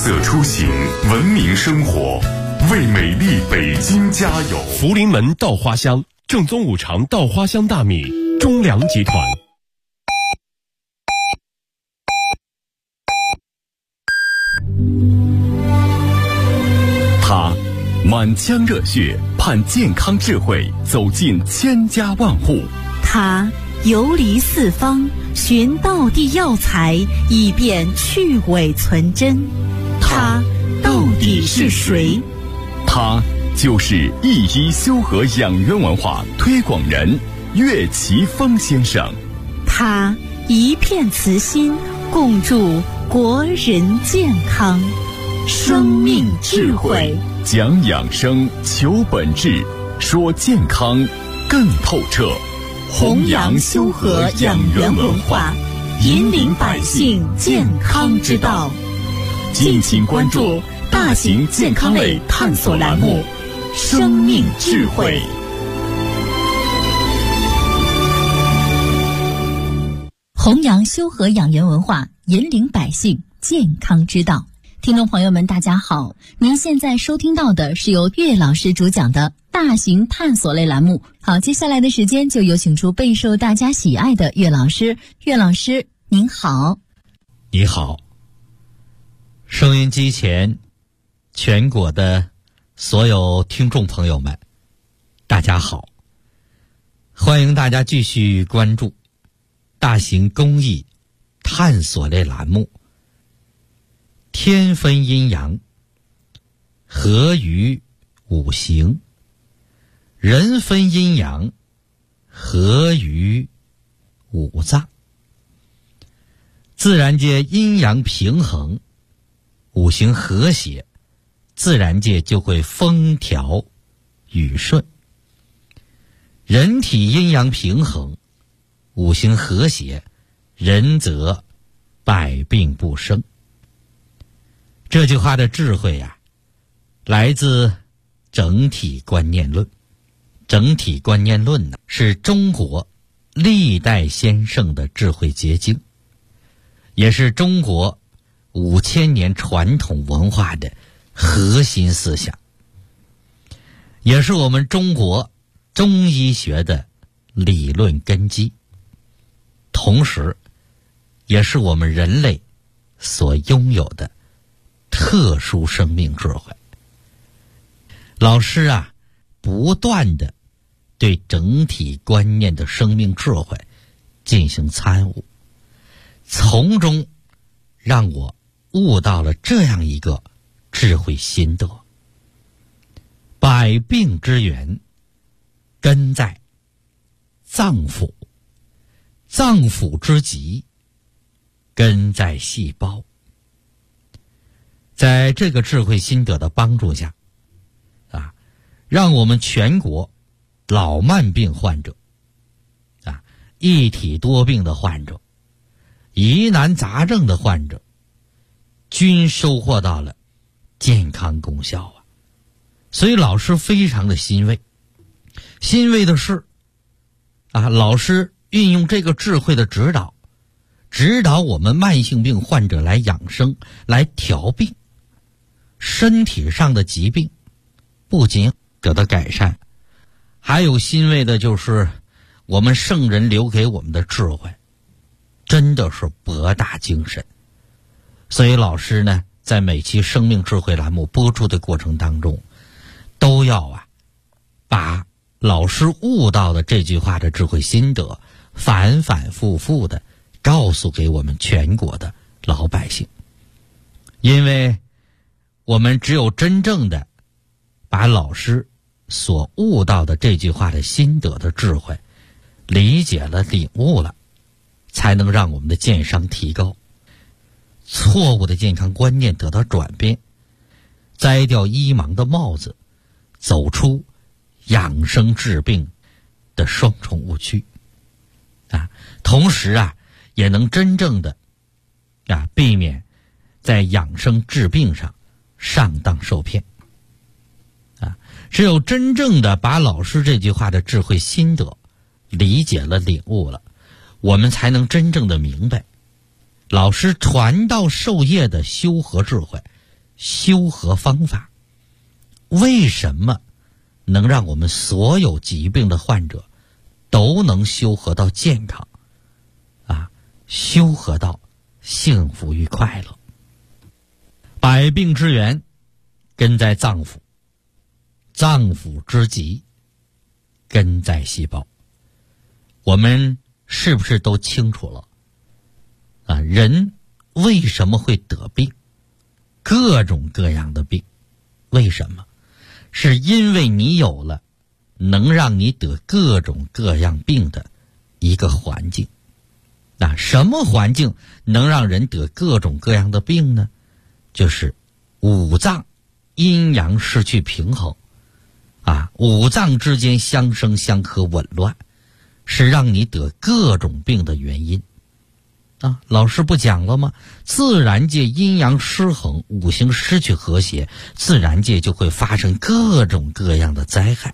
色出行，文明生活，为美丽北京加油！ 福临门稻花香，正宗五常稻花香大米，中粮集团。 他满腔热血，盼健康智慧走进千家万户。 他游离四方，寻道地药材，以便去伪存真。他到底是谁？ 他就是一一修和养元文化推广人岳奇峰先生。 他一片慈心，共筑国人健康。生命智慧， 讲养生，求本质，说健康更透彻。 弘扬修和养元文化，引领百姓健康之道。敬请关注大型健康类探索栏目《生命智慧》。弘扬修和养元文化，引领百姓健康之道。听众朋友们，大家好，您现在收听到的是由岳老师主讲的大型探索类栏目。好，接下来的时间就有请出备受大家喜爱的岳老师。岳老师您好。 你好，收音机前全国的所有听众朋友们，大家好，欢迎大家继续关注大型公益探索类栏目天分阴阳，合于五行，人分阴阳，合于五脏。自然界阴阳平衡，五行和谐，自然界就会风调雨顺。人体阴阳平衡，五行和谐，人则百病不生。这句话的智慧啊，来自整体观念论。整体观念论呢，是中国历代先圣的智慧结晶，也是中国5000年传统文化的核心思想，也是我们中国中医学的理论根基，同时也是我们人类所拥有的特殊生命智慧。老师啊，不断的对整体观念的生命智慧进行参悟，从中让我悟到了这样一个智慧心得：百病之源根在脏腑，脏腑之极根在细胞。在这个智慧心得的帮助下让我们全国老慢病患者一体多病的患者，疑难杂症的患者，均收获到了健康功效啊！所以老师非常的欣慰。欣慰的是老师运用这个智慧的指导我们慢性病患者来养生，来调病，身体上的疾病不仅得到改善，还有欣慰的就是我们圣人留给我们的智慧真的是博大精深。所以老师呢，在每期生命智慧栏目播出的过程当中，都要把老师悟到的这句话的智慧心得反反复复的告诉给我们全国的老百姓。因为我们只有真正的把老师所悟到的这句话的心得的智慧理解了、领悟了，才能让我们的健商提高，错误的健康观念得到转变，摘掉医盲的帽子，走出养生治病的双重误区同时也能真正的避免在养生治病上上当受骗只有真正的把老师这句话的智慧心得理解了、领悟了，我们才能真正的明白老师传道授业的修和智慧修和方法。为什么能让我们所有疾病的患者都能修和到健康啊，修和到幸福与快乐？百病之源根在脏腑，脏腑之疾根在细胞。我们是不是都清楚了啊？人为什么会得病？各种各样的病，为什么？是因为你有了能让你得各种各样病的一个环境。那什么环境能让人得各种各样的病呢？就是五脏阴阳失去平衡啊，五脏之间相生相克紊乱，是让你得各种病的原因啊。老师不讲了吗？自然界阴阳失衡，五行失去和谐，自然界就会发生各种各样的灾害。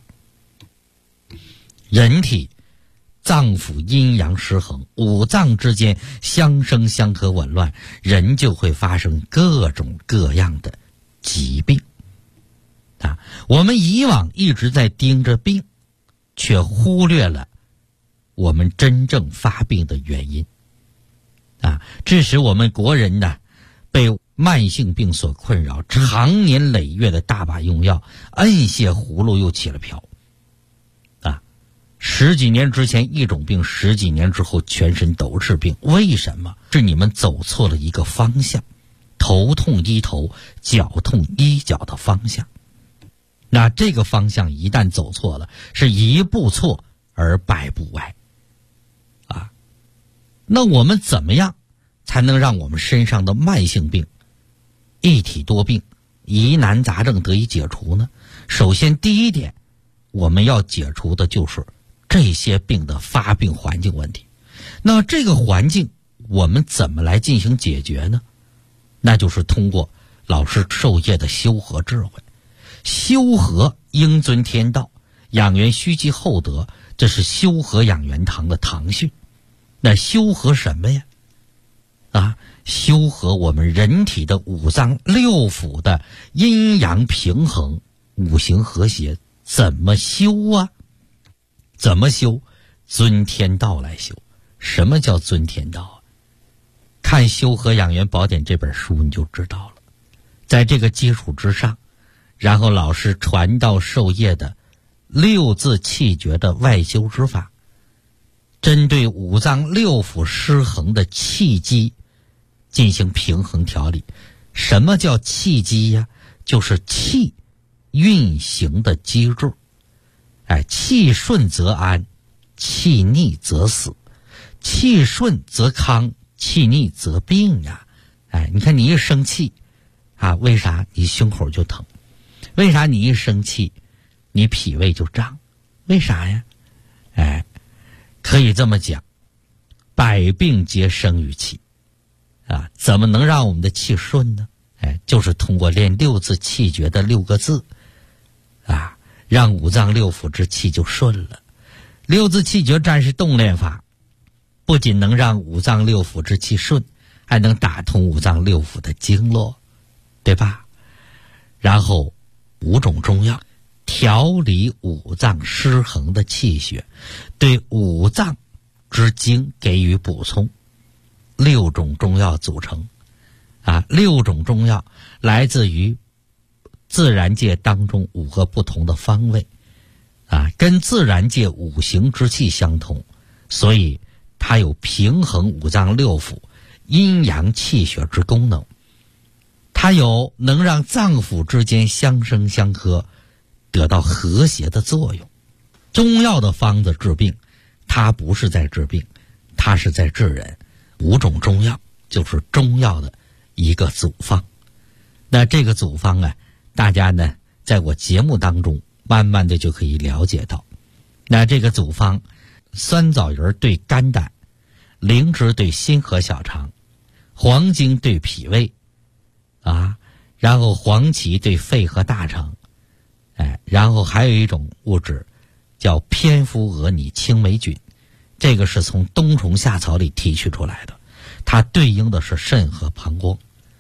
人体脏腑阴阳失衡，五脏之间相生相克紊乱，人就会发生各种各样的疾病啊。我们以往一直在盯着病，却忽略了我们真正发病的原因啊，致使我们国人呢被慢性病所困扰，长年累月的大把用药，摁下葫芦又起了瓢啊。十几年之前一种病，十几年之后全身都是病，为什么？是你们走错了一个方向，头痛医头，脚痛医脚的方向。那这个方向一旦走错了，是一步错而百步歪啊。那我们怎么样才能让我们身上的慢性病、一体多病、疑难杂症得以解除呢？首先第一点，我们要解除的就是这些病的发病环境问题。那这个环境我们怎么来进行解决呢？那就是通过老师授业的修和智慧。修和应遵天道，养元须积厚德，这是修和养元堂的堂训。那修和什么呀？啊，修和我们人体的五脏六腑的阴阳平衡，五行和谐。怎么修啊？怎么修？遵天道来修。什么叫遵天道啊？看《修和养元宝典》这本书你就知道了。在这个基础之上，然后老师传道授业的六字气诀的外修之法，针对五脏六腑失衡的气机进行平衡调理。什么叫气机呀？就是气运行的机制。气顺则安，气逆则死。气顺则康，气逆则病呀。你看你一生气啊，为啥你胸口就疼？为啥你一生气你脾胃就胀？为啥呀？可以这么讲，百病皆生于气啊。怎么能让我们的气顺呢？就是通过练六字气诀的6个字啊，让五脏六腑之气就顺了。六字气诀战士动练法，不仅能让五脏六腑之气顺，还能打通五脏六腑的经络，对吧？然后5种中药调理五脏失衡的气血，对五脏之精给予补充。6种中药组成啊，6种中药来自于自然界当中5个不同的方位啊，跟自然界五行之气相同，所以它有平衡五脏六腑阴阳气血之功能。它有能让脏腑之间相生相克，得到和谐的作用。中药的方子治病，它不是在治病，它是在治人。5种中药就是中药的一个组方。那这个组方啊，大家呢在我节目当中慢慢的就可以了解到。那这个组方，酸枣仁对肝胆，灵芝对心和小肠，黄精对脾胃啊，然后黄芪对肺和大肠，然后还有一种物质叫蝙蝠蛾拟青霉菌，这个是从冬虫夏草里提取出来的，它对应的是肾和膀胱。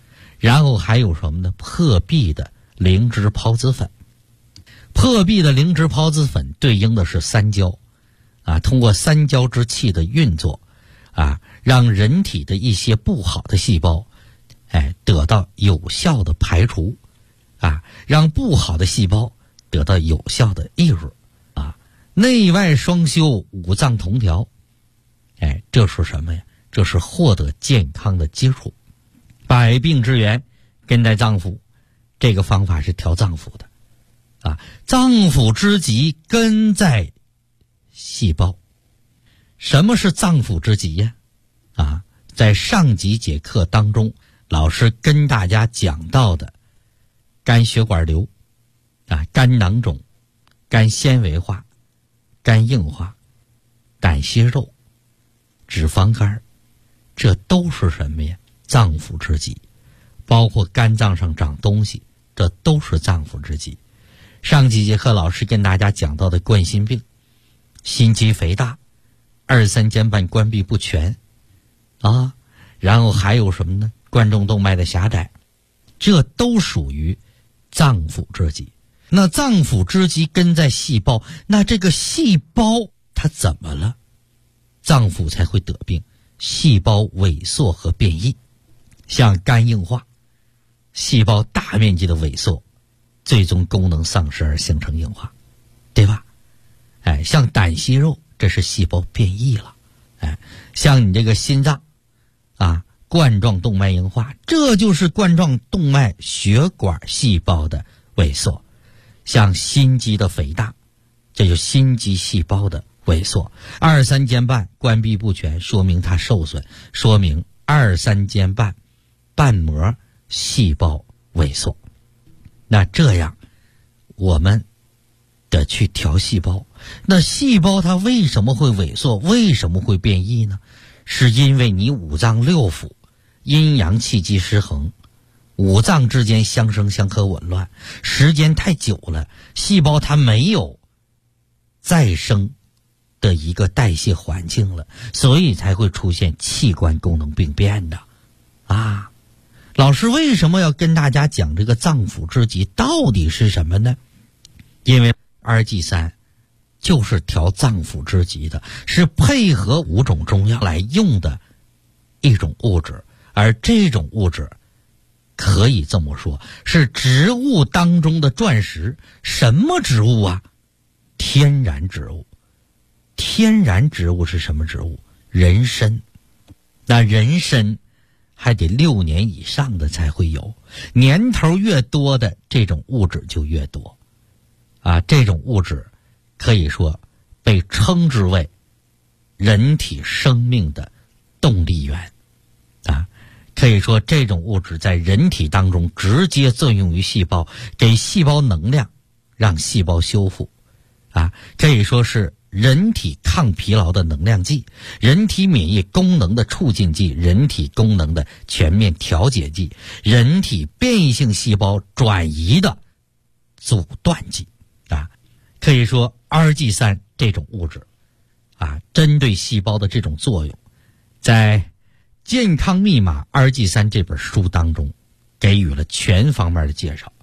然后还有什么呢？破壁的灵芝孢子粉。破壁的灵芝孢子粉对应的是三焦啊，通过三焦之气的运作啊，让人体的一些不好的细胞得到有效的排除啊，让不好的细胞得到有效的抑制啊，内外双修，五脏同调。这是什么呀？这是获得健康的基础。百病之源根在脏腑，这个方法是调脏腑的啊。脏腑之极根在细胞。什么是脏腑之极呀？啊，在上几节课当中，老师跟大家讲到的肝血管瘤啊、肝囊肿、肝纤维化、肝硬化、胆息肉、脂肪肝，这都是什么呀？脏腑之疾。包括肝脏上长东西，这都是脏腑之疾。上几节课老师跟大家讲到的冠心病、心肌肥大、二三尖瓣关闭不全啊，然后还有什么呢？冠状动脉的狭窄，这都属于脏腑之疾。那脏腑之疾根在细胞，那这个细胞它怎么了？脏腑才会得病，细胞萎缩和变异。像肝硬化，细胞大面积的萎缩，最终功能丧失而形成硬化，对吧？像胆息肉，这是细胞变异了。像你这个心脏啊，冠状动脉硬化，这就是冠状动脉血管细胞的萎缩。像心肌的肥大，这就是心肌细胞的萎缩。二三尖瓣关闭不全，说明它受损，说明二三尖瓣瓣膜细胞萎缩。那这样我们得去调细胞。那细胞它为什么会萎缩，为什么会变异呢？是因为你五脏六腑阴阳气机失衡，五脏之间相生相克紊乱，时间太久了，细胞它没有再生的一个代谢环境了，所以才会出现器官功能病变的啊。老师为什么要跟大家讲这个脏腑之疾到底是什么呢？因为2G3就是调脏腑之疾的，是配合5种中药来用的一种物质，而这种物质可以这么说是植物当中的钻石。什么植物啊？天然植物。天然植物是什么植物？人参。那人参还得6年以上的才会有，年头越多的这种物质就越多啊。这种物质可以说被称之为人体生命的动力源啊。可以说这种物质在人体当中直接作用于细胞，给细胞能量，让细胞修复啊。可以说是人体抗疲劳的能量剂，人体免疫功能的促进剂，人体功能的全面调节剂，人体变异性细胞转移的阻断剂啊。可以说 2G3 这种物质啊，针对细胞的这种作用，在健康密码 2G3 这本书当中给予了全方面的介绍。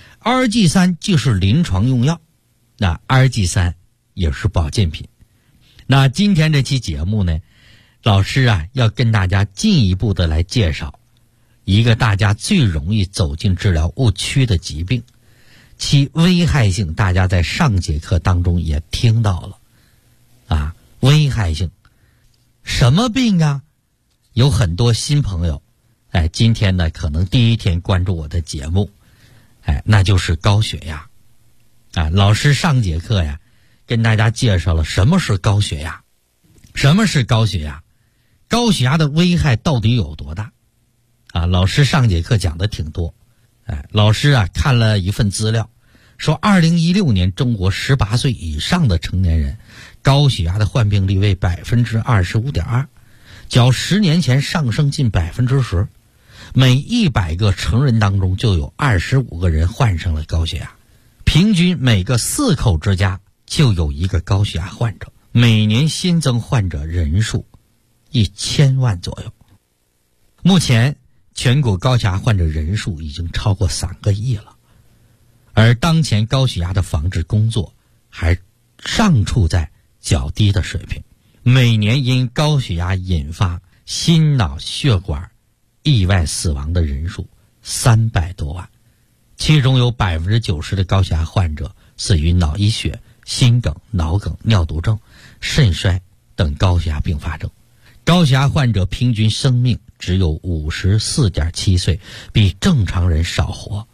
2G3 就是临床用药，那 2G3 也是保健品。那今天这期节目呢，老师啊要跟大家进一步的来介绍一个大家最容易走进治疗误区的疾病，其危害性大家在上节课当中也听到了啊。危害性什么病啊？有很多新朋友今天呢可能第一天关注我的节目那就是高血压啊。老师上节课呀跟大家介绍了什么是高血压。什么是高血压？高血压的危害到底有多大啊？老师上节课讲的挺多。老师啊看了一份资料，说2016年中国18岁以上的成年人高血压的患病率为 25.2%， 较10年前上升近 10%。 每100个成人当中就有25个人患上了高血压，平均每个4口之家就有一个高血压患者，每年新增患者人数1000万左右。目前全国高血压患者人数已经超过3个亿了，而当前高血压的防治工作还尚处在较低的水平，每年因高血压引发心脑血管意外死亡的人数300多万，其中有90%的高血压患者死于脑溢血、心梗、脑梗、尿毒症、肾衰等高血压并发症。高血压患者平均生命只有54.7岁，比正常人少活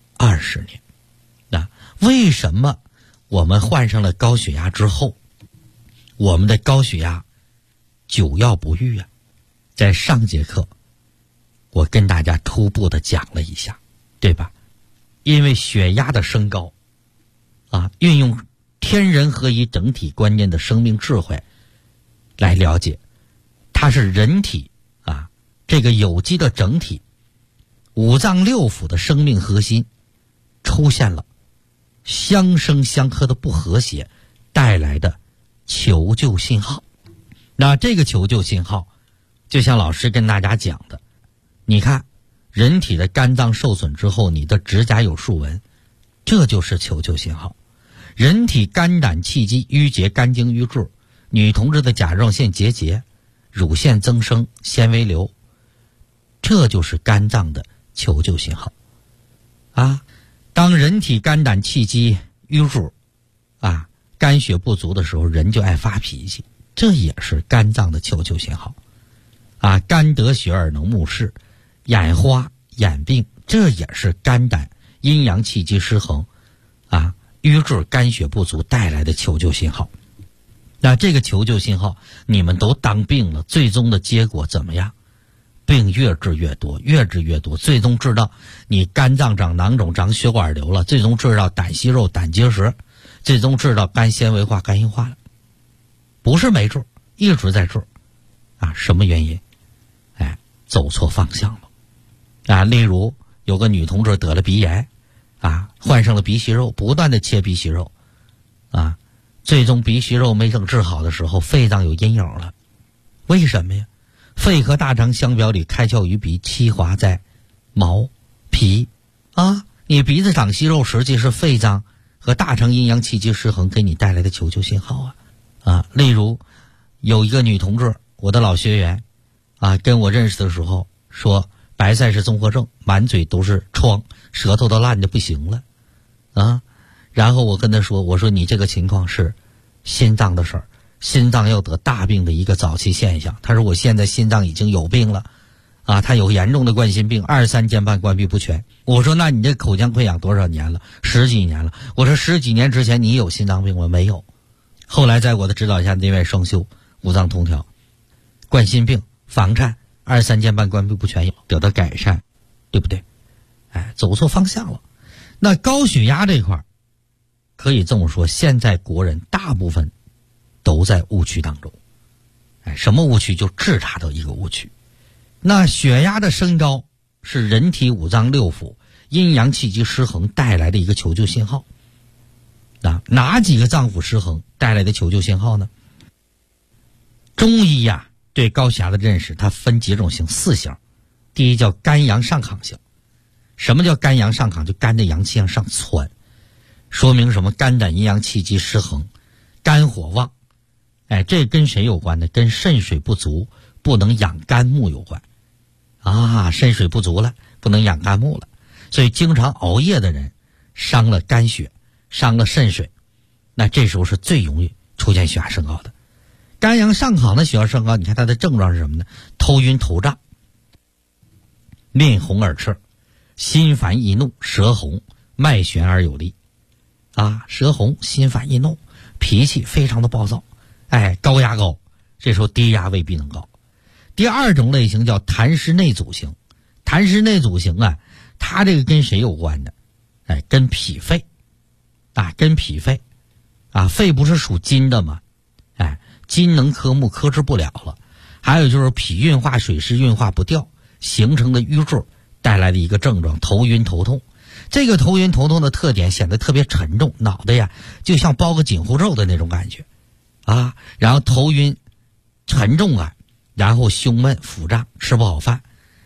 20年。那为什么我们患上了高血压之后，我们的高血压久药不愈啊？在上节课我跟大家初步的讲了一下，对吧？因为血压的升高运用天人合一整体观念的生命智慧来了解，它是人体这个有机的整体五脏六腑的生命核心出现了相生相克的不和谐带来的求救信号。那这个求救信号就像老师跟大家讲的，你看人体的肝脏受损之后，你的指甲有竖纹，这就是求救信号。人体肝胆气机淤结，肝经淤滞，女同志的甲状腺结节，乳腺增生，纤维瘤，这就是肝脏的求救信号当人体肝胆气机淤滞肝血不足的时候，人就爱发脾气，这也是肝脏的求救信号肝得血而能目视，眼花眼病，这也是肝胆阴阳气机失衡瘀滞肝血不足带来的求救信号。那这个求救信号你们都当病了，最终的结果怎么样？病越治越多，越治越多，最终治到你肝脏长囊肿、长血管瘤了，最终治到胆息肉、胆结石，最终治到肝纤维化、肝硬化了。不是没治，一直在治什么原因？走错方向了例如有个女同志得了鼻炎患上了鼻息肉，不断的切鼻息肉最终鼻息肉没等治好的时候，肺脏有阴影了。为什么呀？肺和大肠相表里，开窍于鼻，气滑在毛皮你鼻子长息肉，实际是肺脏和大肠阴阳气机失衡给你带来的求救信号例如有一个女同志，我的老学员跟我认识的时候说白塞氏综合症，满嘴都是疮，舌头都烂的不行了然后我跟他说，我说你这个情况是心脏的事儿，心脏要得大病的一个早期现象。他说我现在心脏已经有病了他有严重的冠心病，2、3间半关闭不全。我说那你这口腔溃疡多少年了？10几年了。我说10几年之前你有心脏病吗？没有。后来在我的指导下内外双修，五脏通调，冠心病、房颤、2、3间半关闭不全得到改善，对不对？走错方向了。那高血压这块可以这么说，现在国人大部分都在误区当中什么误区？就治查的一个误区。那血压的升高是人体五脏六腑阴阳气机失衡带来的一个求救信号哪几个脏腑失衡带来的求救信号呢？中医对高血压的认识它分几种型，4型。第一叫肝阳上亢型。什么叫肝阳上亢？就肝的阳气向上窜，说明什么？肝胆阴阳气机失衡，肝火旺这跟谁有关呢？跟肾水不足，不能养肝木有关肾水不足了，不能养肝木了，所以经常熬夜的人伤了肝血，伤了肾水，那这时候是最容易出现血压升高的。肝阳上亢的血压升高，你看它的症状是什么呢？头晕头胀，面红耳赤，心烦易怒，舌红，脉弦而有力舌红，心烦易怒，脾气非常的暴躁高压高，这时候低压未必能高。第二种类型叫痰湿内阻型。痰湿内阻型它这个跟谁有关的？跟脾肺跟脾肺肺不是属金的吗？金能克木，克制不了了。还有就是脾运化水湿运化不掉形成的瘀滞带来的一个症状，头晕头痛。这个头晕头痛的特点显得特别沉重，脑袋就像包个紧箍咒的那种感觉然后头晕沉重然后胸闷腹胀，吃不好饭，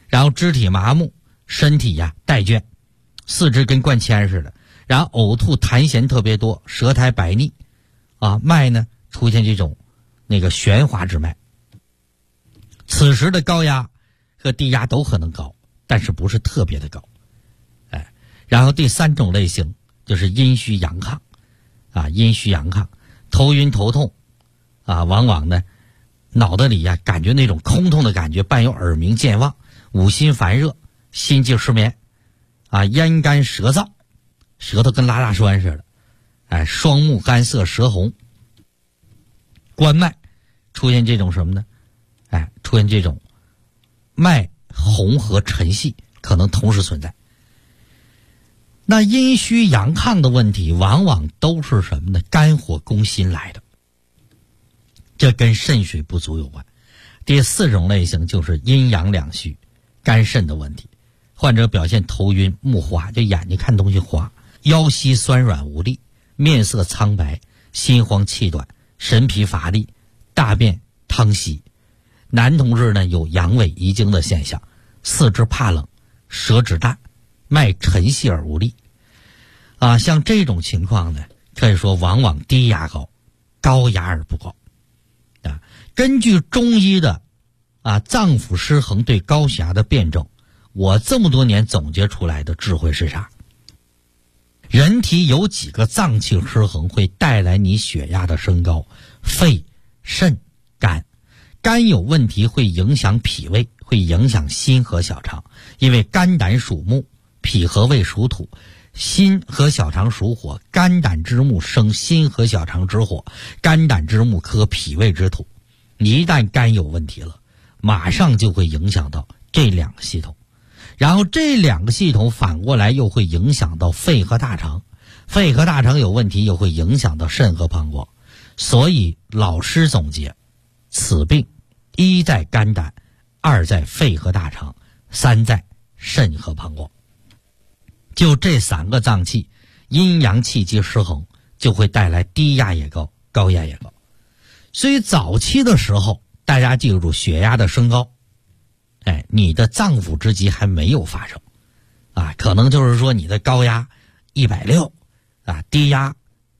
然后肢体麻木，身体怠倦，四肢跟灌铅似的，然后呕吐痰涎特别多，舌苔白腻脉呢出现这种旋滑之脉。此时的高压和低压都可能高，但是不是特别的高。然后第3种类型就是阴虚阳亢阴虚阳亢，头晕头痛往往呢脑袋里感觉那种空洞的感觉，伴有耳鸣健忘，五心烦热，心悸失眠咽干舌燥，舌头跟拉大栓似的双目干涩，舌红，关脉出现这种什么呢出现这种脉红和沉细可能同时存在。那阴虚阳亢的问题往往都是什么呢？肝火攻心来的，这跟肾水不足有关。第4种类型就是阴阳两虚，肝肾的问题，患者表现头晕目花，就眼睛看东西花，腰膝酸软无力，面色苍白，心慌气短，神疲乏力，大便溏稀。男同志呢有阳痿遗精的现象，四肢怕冷，舌质淡，脉沉细而无力像这种情况呢，可以说往往低压高，高压而不高根据中医的脏腑失衡对高血压的辩证，我这么多年总结出来的智慧是啥？人体有几个脏器失衡会带来你血压的升高？肺、肾、肝。肝有问题会影响脾胃，会影响心和小肠，因为肝胆属木，脾和胃属土，心和小肠属火，肝胆之木生心和小肠之火，肝胆之木克脾胃之土。一旦肝有问题了，马上就会影响到这2个系统，然后这2个系统反过来又会影响到肺和大肠，肺和大肠有问题又会影响到肾和膀胱。所以老师总结，此病1在肝胆，2在肺和大肠，3在肾和膀胱。就这3个脏器阴阳气机失衡，就会带来低压也高，高压也高。所以早期的时候大家记住，血压的升高你的脏腑之疾还没有发生可能就是说你的高压160低压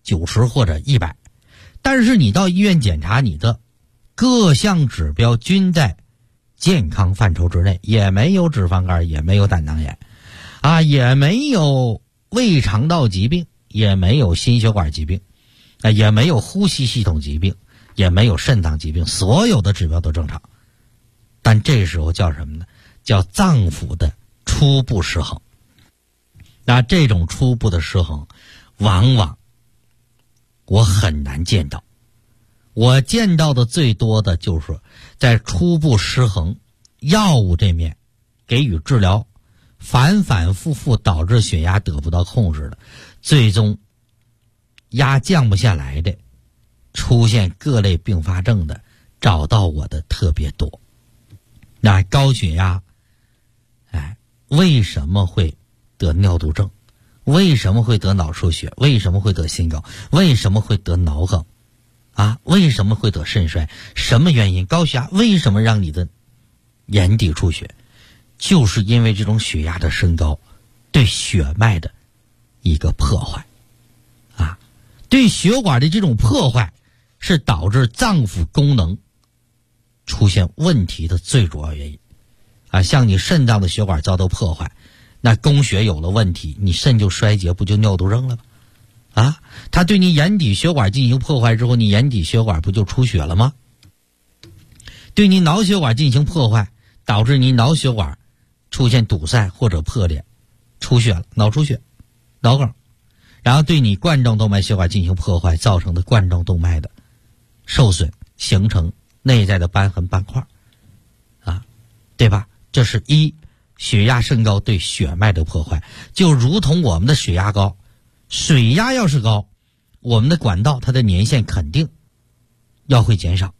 90或者100，但是你到医院检查，你的各项指标均在健康范畴之内，也没有脂肪肝，也没有胆囊炎也没有胃肠道疾病，也没有心血管疾病也没有呼吸系统疾病，也没有肾脏疾病，所有的指标都正常。但这时候叫什么呢？叫脏腑的初步失衡。那这种初步的失衡往往我很难见到，我见到的最多的就是在初步失衡药物这面给予治疗，反反复复导致血压得不到控制的，最终压降不下来的，出现各类并发症的，找到我的特别多。那高血压为什么会得尿毒症？为什么会得脑出血？为什么会得心梗？为什么会得脑梗为什么会得肾衰？什么原因？高血压为什么让你的眼底出血？就是因为这种血压的升高对血脉的一个破坏对血管的这种破坏是导致脏腑功能出现问题的最主要原因像你肾脏的血管遭到破坏，那供血有了问题，你肾就衰竭，不就尿毒症了吗它对你眼底血管进行破坏之后，你眼底血管不就出血了吗？对你脑血管进行破坏，导致你脑血管出现堵塞或者破裂，出血了，脑出血、脑梗。然后对你冠状动脉血管进行破坏，造成的冠状动脉的受损，形成内在的瘢痕斑块对吧？这是血压升高对血脉的破坏。就如同我们的血压高，水压要是高，我们的管道它的年限肯定要会减少，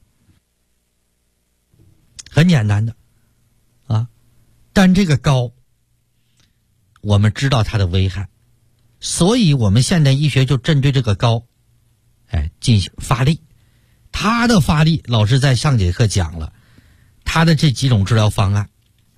很简单的但这个高我们知道它的危害，所以我们现代医学就针对这个高进行发力。它的发力老师在上节课讲了它的这几种治疗方案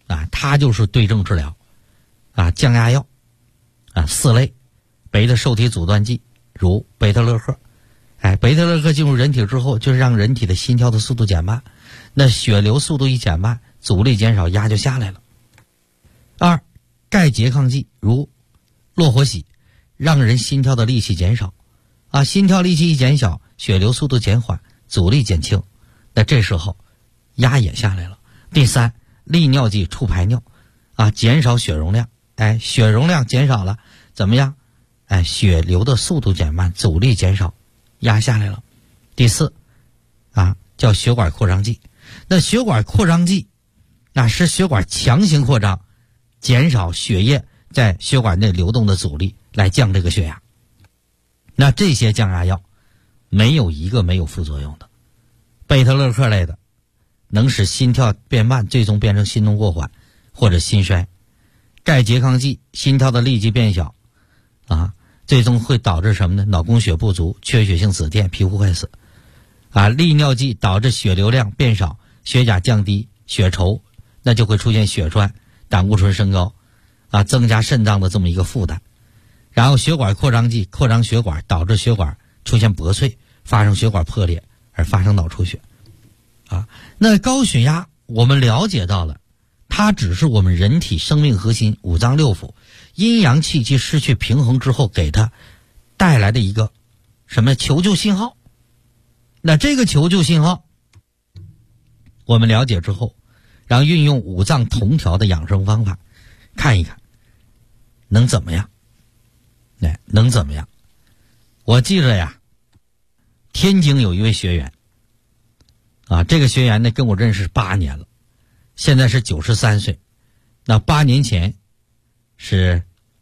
啊，它就是对症治疗啊，降压药啊4类，贝塔受体阻断剂如贝塔乐克。贝塔乐克进入人体之后，就是让人体的心跳的速度减慢，那血流速度一减慢，阻力减少，压就下来了。2，钙拮抗剂如洛活喜，让人心跳的力气减少啊，心跳力气一减小，血流速度减缓，阻力减轻，那这时候压也下来了。第3，利尿剂促排尿啊，减少血容量，血容量减少了怎么样？血流的速度减慢，阻力减少，压下来了。第4叫血管扩张剂，那血管扩张剂那使血管强行扩张，减少血液在血管内流动的阻力，来降这个血压。那这些降压药没有一个没有副作用的。贝塔乐克类的能使心跳变慢，最终变成心动过缓或者心衰。钙拮抗剂心跳的力气变小啊，最终会导致什么呢？脑供血不足，缺血性紫癜，皮肤坏死啊。利尿剂导致血流量变少，血钾降低，血稠，那就会出现血栓，胆固醇升高啊，增加肾脏的这么一个负担。然后血管扩张剂扩张血管，导致血管出现薄脆，发生血管破裂而发生脑出血啊。那高血压我们了解到了，它只是我们人体生命核心五脏六腑阴阳气机失去平衡之后给它带来的一个什么求救信号。那这个求救信号我们了解之后，然后运用五脏同调的养生方法，看一看能怎么样，能怎么样。我记着呀，天津有一位学员啊，这个学员呢跟我认识8年了，现在是93岁，那8年前是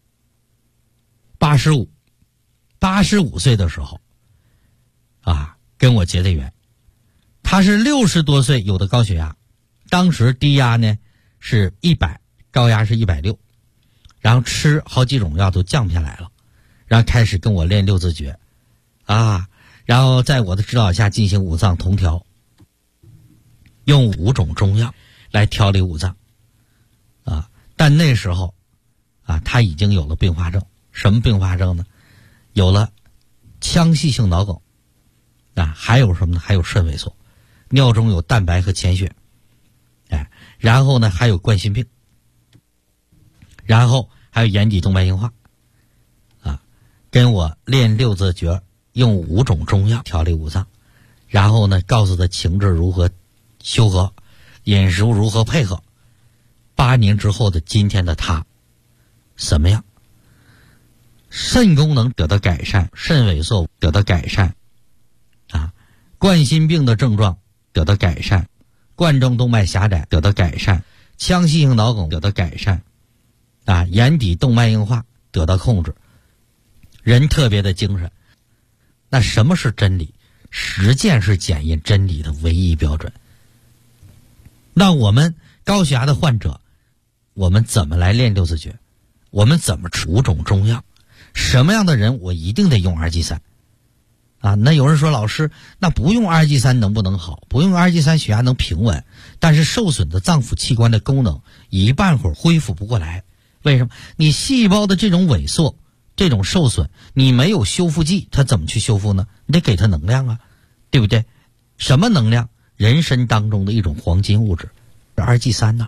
85岁的时候啊，跟我结的缘。他是60多岁有的高血压，当时低压呢是100，高压是160，然后吃好几种药都降不下来了，然后开始跟我练六字诀啊，然后在我的指导下进行五脏同调，用5种中药来调理五脏啊。但那时候啊，他已经有了并发症。什么并发症呢？有了腔隙性脑梗啊，还有什么呢？还有肾萎缩，尿中有蛋白和潜血，然后呢还有冠心病，然后还有眼底动脉硬化啊。跟我练六字诀，用5种中药调理五脏，然后呢告诉他情志如何修和，饮食如何配合。8年之后的今天的他什么样？肾功能得到改善，肾萎缩得到改善啊，冠心病的症状得到改善，冠状动脉狭窄得到改善，腔隙性脑梗得到改善啊，眼底动脉硬化得到控制，人特别的精神。那什么是真理？实践是检验真理的唯一标准。那我们高血压的患者，我们怎么来练六字诀？我们怎么吃5种中药？什么样的人我一定得用2G3啊？那有人说老师，那不用2G3能不能好？不用2G3血压能平稳，但是受损的脏腑器官的功能一半会儿恢复不过来。为什么？你细胞的这种萎缩，这种受损，你没有修复剂，它怎么去修复呢？你得给它能量啊，对不对？什么能量？人参当中的一种黄金物质2G3呢？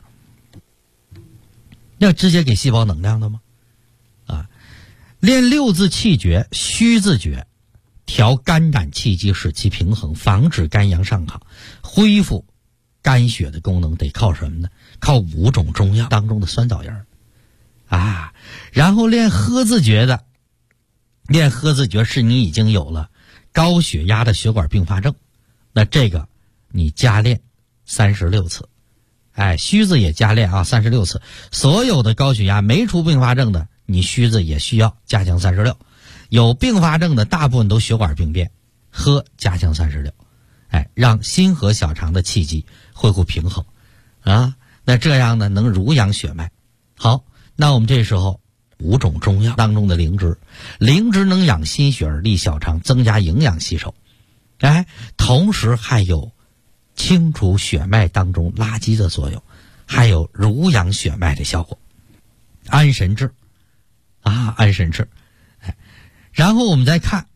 要直接给细胞能量的吗？啊，练六字气诀、虚字诀，调肝胆气机，使其平衡，防止肝阳上亢，恢复肝血的功能，得靠什么呢？靠5种中药当中的酸枣仁啊。然后练喝字诀的，练喝字诀是你已经有了高血压的血管并发症，那这个你加练36次。虚字也加练啊，36次。所有的高血压没出并发症的，你虚字也需要加强36。有并发症的大部分都血管病变，喝加强36，让心和小肠的气机恢复平衡啊。那这样呢，能濡养血脉。好，那我们这时候5种中药当中的灵芝，灵芝能养心血而利小肠，增加营养吸收，同时还有清除血脉当中垃圾的作用， 还有濡养血脉的效果。安神志啊，安神志。然后我们再看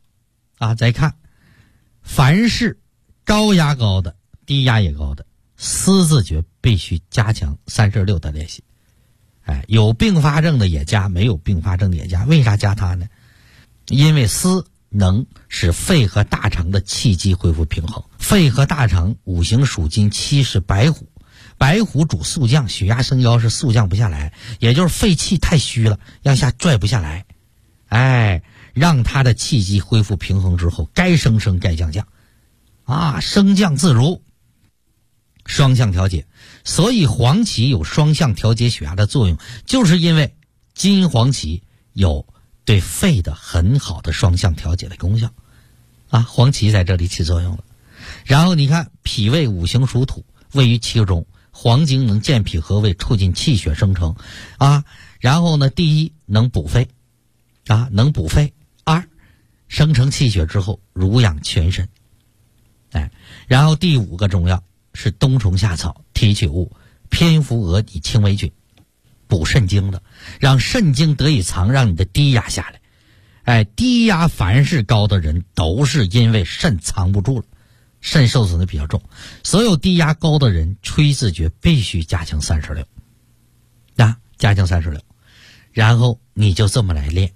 凡是高压高的、低压也高的，思字诀必须加强36的练习。有并发症的也加，没有并发症的也加。为啥加它呢？因为思能使肺和大肠的气机恢复平衡。肺和大肠五行属金，七是白虎，白虎主速降，血压升高是速降不下来，也就是肺气太虚了，让下拽不下来。让它的气机恢复平衡之后，该升升，该降降，升降自如，双向调节。所以黄芪有双向调节血压的作用，就是因为金黄芪有对肺的很好的双向调节的功效黄芪在这里起作用了。然后你看脾胃五行属土，位于其中，黄精能健脾和胃，促进气血生成然后呢，第一能补肺能补肺；二生成气血之后濡养全身。然后第5个中药是冬虫夏草、提取物、蝙蝠蛾以清微菌，补肾精的，让肾精得以藏，让你的低压下来。低压凡是高的人都是因为肾藏不住了，肾受损的比较重。所有低压高的人吹字诀必须加强36加强36，然后你就这么来练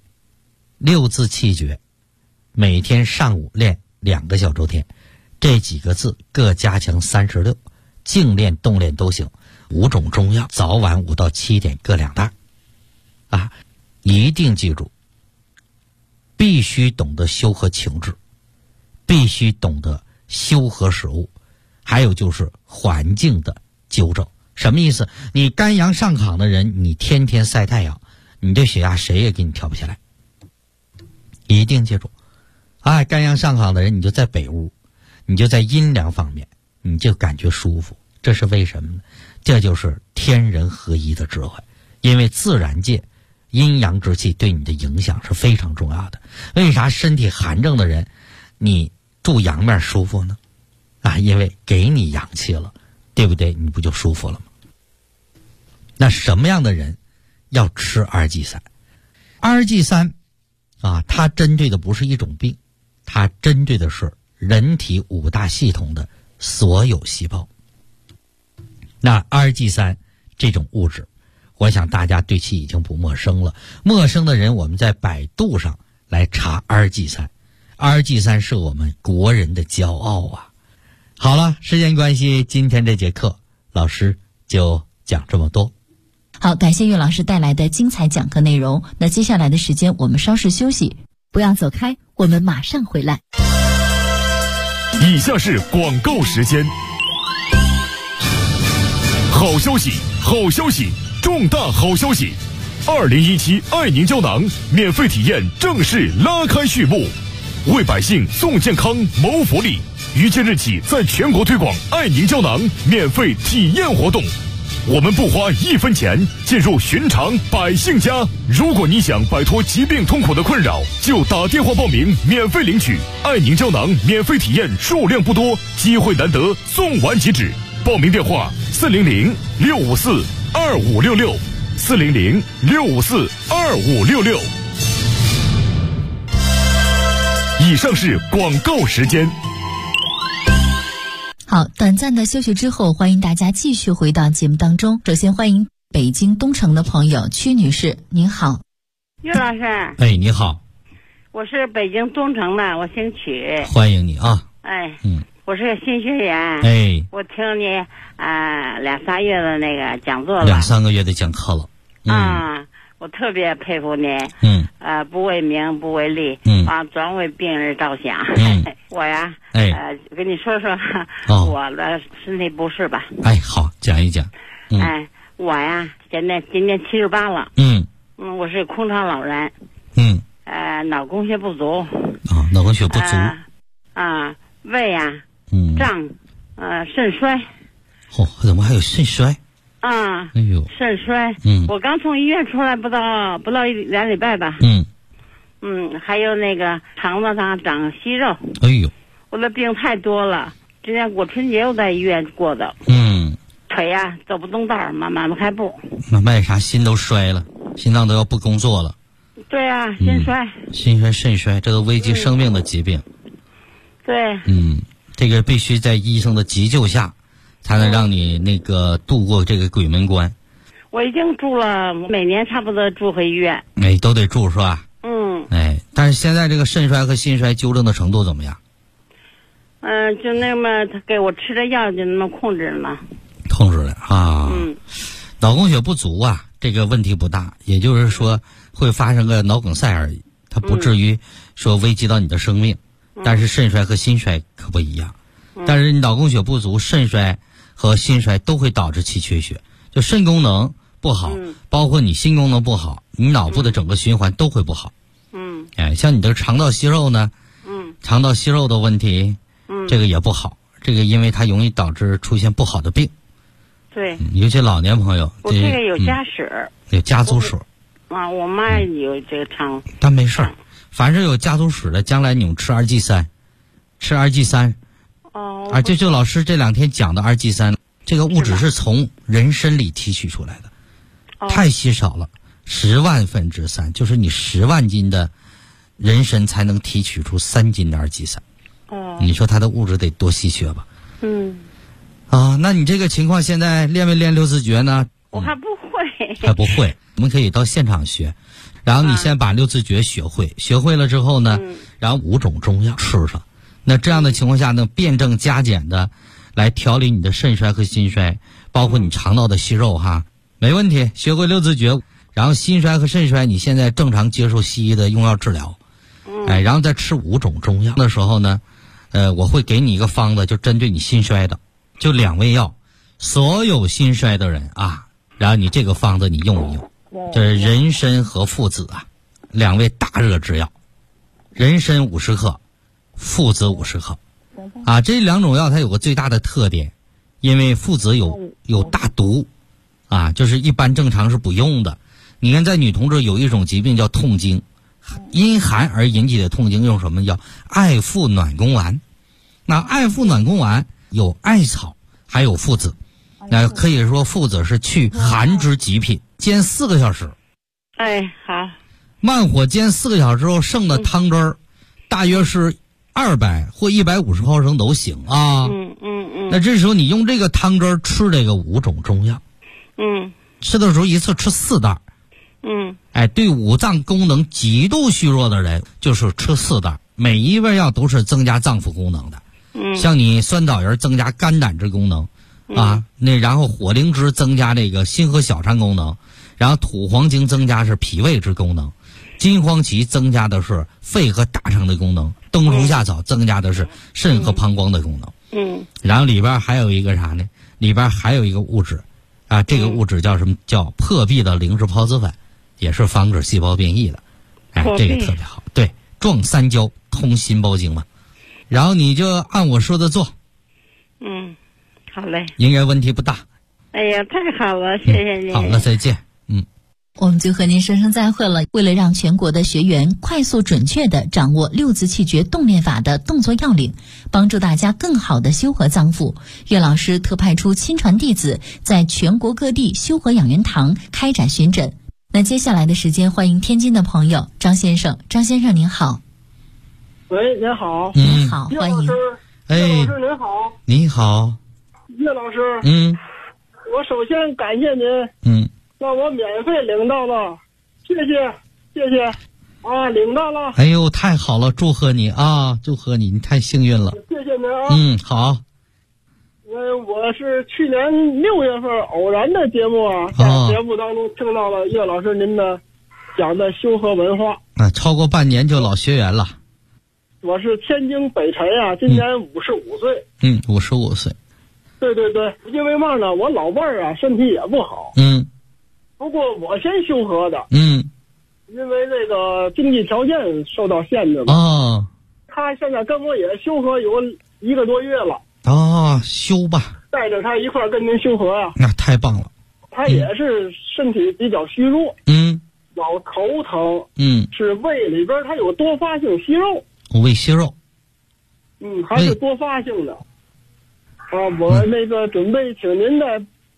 6字气诀，每天上午练2个小周天，这几个字各加强36，静练动练都行。5种中药，早晚5到7点各2袋一定记住，必须懂得修和情志，必须懂得修和食物，还有就是环境的纠正。什么意思？你肝阳上亢的人，你天天晒太阳，你这血压谁也给你调不下来。一定记住肝阳上亢的人，你就在北屋，你就在阴凉方面，你就感觉舒服。这是为什么呢？这就是天人合一的智慧。因为自然界阴阳之气对你的影响是非常重要的。为啥身体寒症的人你住阳面舒服呢？因为给你阳气了，对不对？你不就舒服了吗？那什么样的人要吃2G3？2G3它针对的不是一种病，它针对的是人体5大系统的所有细胞。那 2G3 这种物质，我想大家对其已经不陌生了。陌生的人，我们在百度上来查 2G3，2G3 是我们国人的骄傲好了，时间关系，今天这节课老师就讲这么多。 好，感谢岳老师带来的精彩讲课内容。那接下来的时间我们稍事休息，不要走开，我们马上回来。 以下是广告时间。好消息，好消息，重大好消息！2017爱宁胶囊免费体验正式拉开序幕，为百姓送健康谋福利。于今日起，在全国推广爱宁胶囊免费体验活动。我们不花1分钱，进入寻常百姓家。如果你想摆脱疾病痛苦的困扰，就打电话报名，免费领取爱宁胶囊免费体验，数量不多，机会难得，送完即止。报名电话：400-654-2566，400-654-2566。以上是广告时间。 好，短暂的休息之后，欢迎大家继续回到节目当中。首先欢迎北京东城的朋友曲女士，您好。 岳老师。 你好。 我是北京东城的，我姓曲。 欢迎你我是个新学员。我听你2-3月的那个讲座了 ，2-3个月的讲课了。 我特别佩服您。不为名不为利，专为病人着想。我呀，跟你说说我的身体不适吧。 好，讲一讲。 我呀，今年78了。我是空巢老人。脑供血不足。 脑供血不足。 胃呀，胀，肾衰。 怎么还有肾衰？ 肾衰。我刚从医院出来不到2礼拜吧。还有那个肠子上长息肉。我的病太多了，今年过春节我在医院过的。 腿呀走不动道，慢慢开步。 那为啥心都衰了，心脏都要不工作了？ 对啊，心衰、 心衰、肾衰，这都危及生命的疾病。 对。 这个必须在医生的急救下，才能让你那个度过这个鬼门关。 我已经住了，每年差不多住回医院。 都得住是吧？但是现在这个肾衰和心衰纠正的程度怎么样？ 就那么他给我吃的药就那么控制了。 控制了啊。脑供血不足啊，这个问题不大，也就是说会发生个脑梗塞而已，它不至于说危及到你的生命。但是肾衰和心衰可不一样。但是你脑供血不足，肾衰和心衰都会导致气缺血，就肾功能不好，包括你心功能不好，你脑部的整个循环都会不好。像你的肠道息肉呢，肠道息肉的问题，这个也不好，这个因为它容易导致出现不好的病。 对， 尤其老年朋友， 我这个有家史， 有家族史。 我妈有这个肠， 但没事儿，凡是有家族史的，将来你们吃2G3，吃2G3。就老师这2天讲的2G3，这个物质是从人参里提取出来的，太稀少了，10万分之3，就是你10万斤的人参才能提取出3斤的2G3。你说它的物质得多稀缺吧？那你这个情况现在练没练六字诀呢？ 我还不会。 还不会，我们可以到现场学。然后你先把六字诀学会，学会了之后呢，然后5种中药吃上。那这样的情况下呢，辩证加减的来调理你的肾衰和心衰，包括你肠道的息肉哈，没问题。学会六字诀，然后心衰和肾衰你现在正常接受西医的用药治疗，然后再吃5种中药的时候呢，我会给你一个方子，就针对你心衰的，就2味药，所有心衰的人啊，然后你这个方子你用一用，这是人参和附子啊，2味大热之药，人参50克。附子50克，这2种药它有个最大的特点，因为附子有大毒，就是一般正常是不用的。你看在女同志有一种疾病叫痛经，因寒而引起的痛经用什么？叫艾附暖宫丸。那艾附暖宫丸有艾草，还有附子，那可以说附子是去寒之极品。煎4个小时， 好， 慢火煎4个小时之后剩的汤汁儿，大约是200或150毫升都行啊。那这时候你用这个汤汁吃这个5种中药，吃的时候一次吃4袋。对五脏功能极度虚弱的人，就是吃4袋，每一味药都是增加脏腑功能的。像你酸枣仁增加肝胆之功能，然后火灵芝增加这个心和小肠功能，然后土黄精增加是脾胃之功能。金黄芪增加的是肺和大肠的功能，冬虫夏草增加的是肾和膀胱的功能。然后里边还有一个啥呢？里边还有一个物质，这个物质叫什么？叫破壁的灵芝孢子粉，也是防止细胞变异的。这个特别好。对，壮三焦，通心包经嘛。然后你就按我说的做。 好嘞。 应该问题不大。 哎呀，太好了，谢谢您。 好了，再见。 我们就和您说声再会了。为了让全国的学员快速准确地掌握六字气诀动练法的动作要领，帮助大家更好地修和脏腑，岳老师特派出亲传弟子，在全国各地修和养元堂开展巡诊。那接下来的时间，欢迎天津的朋友张先生。张先生您好。 喂，您好。 您好，欢迎。 岳老师您好。 你好。 岳老师。我首先感谢您。让我免费领到了，谢谢领到了。 哎呦，太好了，祝贺你啊，祝贺你，你太幸运了。 谢谢您啊。 好。 我是去年6月份偶然的节目在节目当中听到了岳老师您的讲的修和文化。 超过半年就老学员了。 我是天津北辰今年55岁。 55岁。 对，因为嘛呢，我老伴儿身体也不好。不过我先修和的，因为这个经济条件受到限制嘛。他现在跟我也修和有1个多月了。 修吧， 带着他一块儿跟您修和那太棒了。 他也是身体比较虚弱，老头疼，是胃里边他有多发性息肉， 胃息肉， 还是多发性的。我那个准备请您的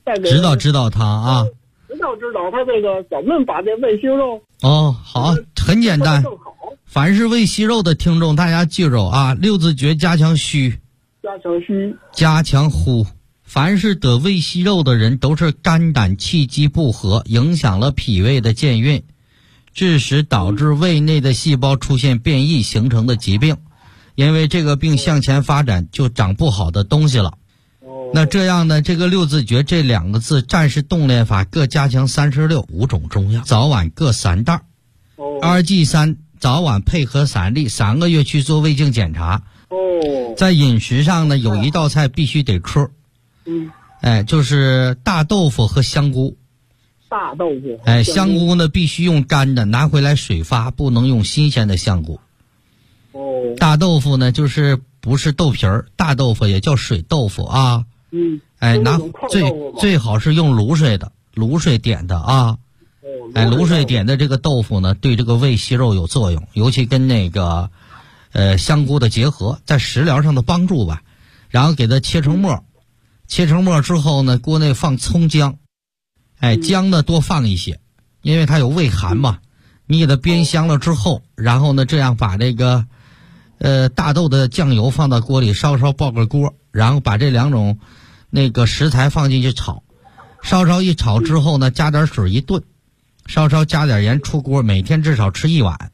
知道他啊。 知道他这个怎么把这胃息肉好，很简单。凡是胃息肉的听众，大家记住啊，六字诀加强虚，加强呼。凡是得胃息肉的人，都是肝胆气机不和，影响了脾胃的健运，致使导致胃内的细胞出现变异形成的疾病。因为这个病向前发展，就长不好的东西了。那这样呢，这个六字诀这2个字战士动练法各加强36，5种中药，早晚各3袋。RG3早晚配合3粒，3个月去做胃镜检查。在饮食上呢，有一道菜必须得吃。就是大豆腐和香菇。 大豆腐。 香菇呢必须用干的，拿回来水发，不能用新鲜的香菇。大豆腐呢就是不是豆皮儿，大豆腐也叫水豆腐啊。最好是用卤水点的啊。卤水点的这个豆腐呢，对这个胃息肉有作用，尤其跟那个香菇的结合，在食疗上的帮助吧。然后给它切成末，切成末之后呢，锅内放葱姜，姜呢多放一些，因为它有胃寒嘛。你给它煸香了之后，然后呢这样把这个大豆的酱油放到锅里稍爆个锅，然后把这2种那个食材放进去炒，稍一炒之后呢，加点水一炖，稍加点盐出锅，每天至少吃1碗。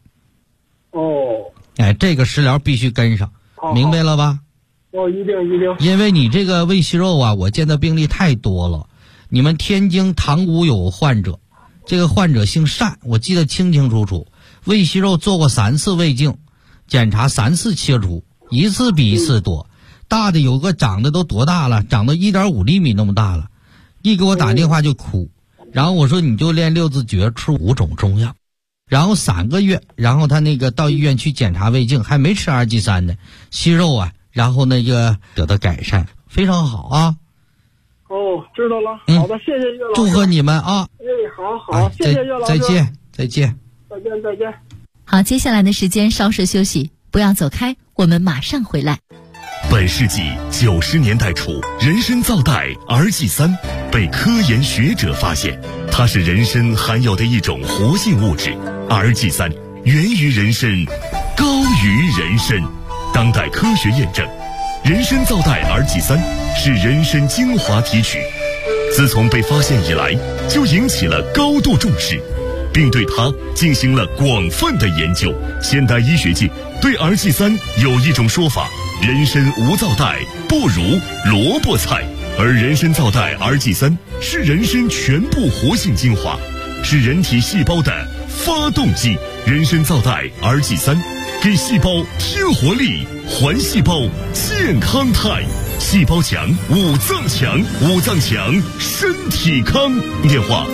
这个食疗必须跟上，明白了吧？ 一定。 因为你这个胃息肉啊，我见的病例太多了。你们天津塘沽有患者，这个患者姓单，我记得清楚楚，胃息肉做过3次胃镜，检查3次切除，一次比一次多，大的有个长得都多大了，长到1.5厘米那么大了，一给我打电话就哭。然后我说你就练六字诀，吃5种中药，然后3个月，然后他那个到医院去检查胃镜，还没吃2G3呢，息肉啊，然后那个得到改善，非常好啊。 知道了。好的，谢谢岳老师。 祝贺你们啊！ 好，谢谢岳老师。 再见。 再见。 好，接下来的时间稍事休息，不要走开，我们马上回来。 本世纪90年代初，人参皂苷 RG3 被科研学者发现，它是人参含有的一种活性物质。RG3 源于人参，高于人参。当代科学验证，人参皂苷 RG3 是人参精华提取，自从被发现以来，就引起了高度重视，并对它进行了广泛的研究。现代医学界对 RG3 有一种说法：人参无皂苷，不如萝卜菜。而人参皂苷 RG3 是人参全部活性精华，是人体细胞的发动机。人参皂苷 RG3 给细胞添活力，还细胞健康态。细胞强，五脏强，五脏强，身体康。电话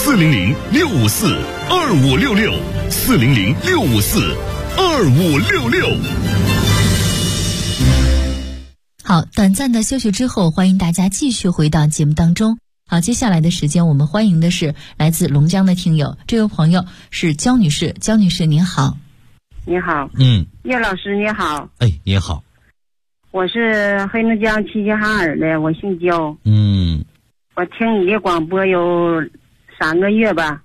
400-654-2566，400-654-2566。 好，短暂的休息之后，欢迎大家继续回到节目当中。好，接下来的时间我们欢迎的是来自龙江的听友，这位朋友是焦女士。焦女士您好。 你好。岳老师你好。 你好。 我是黑龙江齐齐哈尔的，我姓焦。我听你的广播有3个月吧。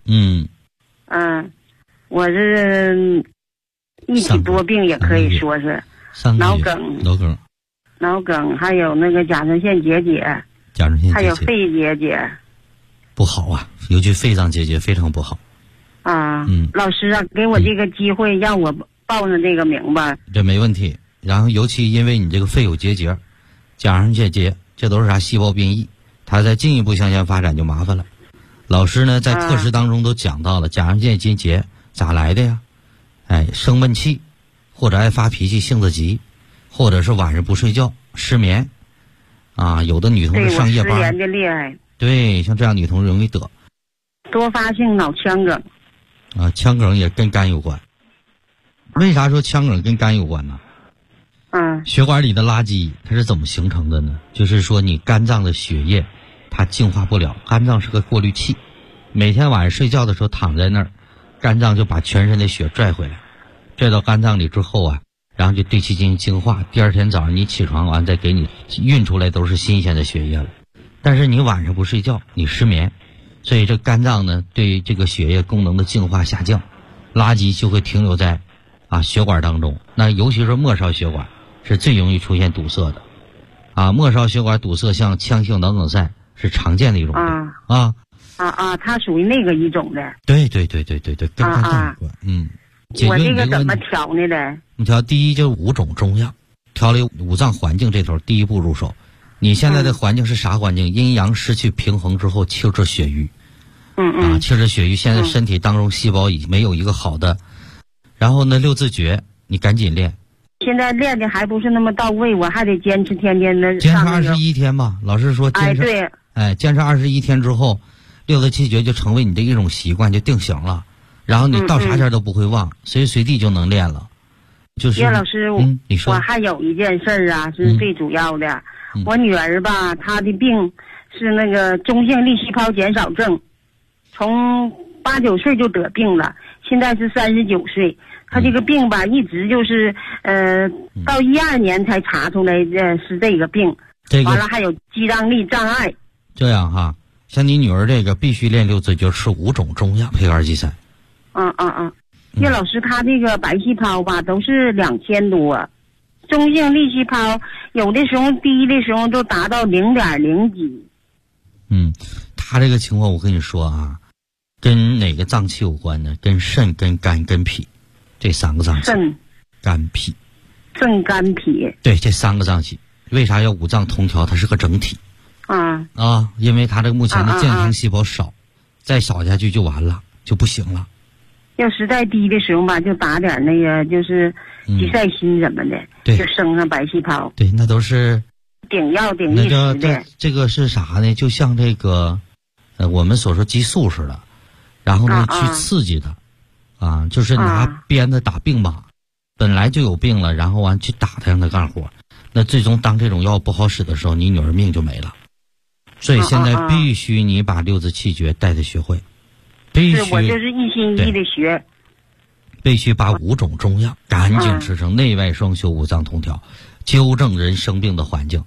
我是一体多病，也可以说是脑梗，还有那个甲状腺结节，还有肺结节， 不好啊，尤其肺脏结节非常不好啊。老师啊，给我这个机会，让我报上这个名吧。 这没问题。然后尤其因为你这个肺有结节，甲状腺结，这都是啥细胞变异，它再进一步向前发展就麻烦了。老师呢在课时当中都讲到了，甲状腺结咋来的呀？生闷气，或者爱发脾气，性子急，或者是晚上不睡觉，失眠啊。有的女同志上夜班， 失眠的厉害。 对，像这样女同志容易得多发性脑腔梗啊。腔梗也跟肝有关。为啥说腔梗跟肝有关呢？血管里的垃圾它是怎么形成的呢？就是说你肝脏的血液它净化不了，肝脏是个过滤器，每天晚上睡觉的时候躺在那儿，肝脏就把全身的血拽回来，拽到肝脏里之后啊，然后就对其进行净化，第二天早上你起床完再给你运出来都是新鲜的血液了。 但是你晚上不睡觉，你失眠，所以这肝脏呢对这个血液功能的净化下降，垃圾就会停留在血管当中。那尤其是末梢血管是最容易出现堵塞的末梢血管堵塞像腔性脑梗塞是常见的一种病它属于那个一种的。 对，跟肝脏有关。 我这个怎么调呢的？ 你调第一就是5种中药，调理五脏环境这头第一步入手。你现在的环境是啥环境？阴阳失去平衡之后，气滞血瘀。气滞血瘀，现在身体当中细胞已没有一个好的。然后呢，6字诀你赶紧练。 现在练的还不是那么到位，我还得坚持天天的。 坚持21天吧，老师说坚持。 对。 坚持21天之后，6字7诀就成为你的一种习惯，就定型了。然后你到啥前都不会忘，随时随地就能练了。就是叶老师， 你说。 我还有一件事儿是最主要的。我女儿吧，她的病是那个中性粒细胞减少症，从8、9岁就得病了，现在是39岁。她这个病吧，一直就是到12年才查出来是这个病。完了还有肌张力障碍。 这样哈，像你女儿这个必须练6字诀，吃5种中药配合273。 叶老师，她这个白细胞吧都是2000多，中性粒细胞有的时候低的时候都达到0.0几。 她这个情况我跟你说跟哪个脏器有关呢？跟肾、跟肝、跟脾这3个脏器。 肾、 肝、脾。 肾、肝、脾。 对，这3个脏器。为啥要五脏同调？它是个整体。因为它这个目前的健康细胞少，再少下去就完了，就不行了。 要实在低的时候吧，就打点那个就是吉赛锌什么的，就升上白细胞。 对，那都是顶药顶一时的。 这个是啥呢？就像这个我们所说激素似的，然后呢去刺激它就是拿鞭子打病马，本来就有病了，然后完去打它让它干活，那最终当这种药不好使的时候，你女儿命就没了。所以现在必须你把6字7诀带她学会。必须， 我就是一心一意的学。 必须把5种中药赶紧吃成，内外双修，五脏同调，纠正人生病的环境。